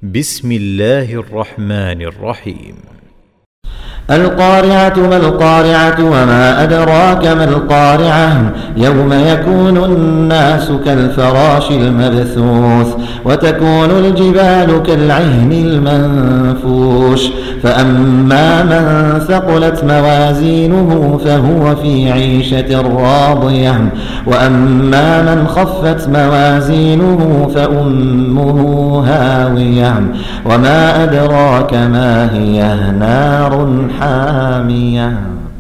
بسم الله الرحمن الرحيم. القارعة ما القارعة وما أدراك ما القارعة يوم يكون الناس كالفراش المبثوث وتكون الجبال كالعهن المنفوش فأما من ثقلت موازينه فهو في عيشة راضية وأما من خفت موازينه فأمه هاوية وما أدراك ما هي نار حامية.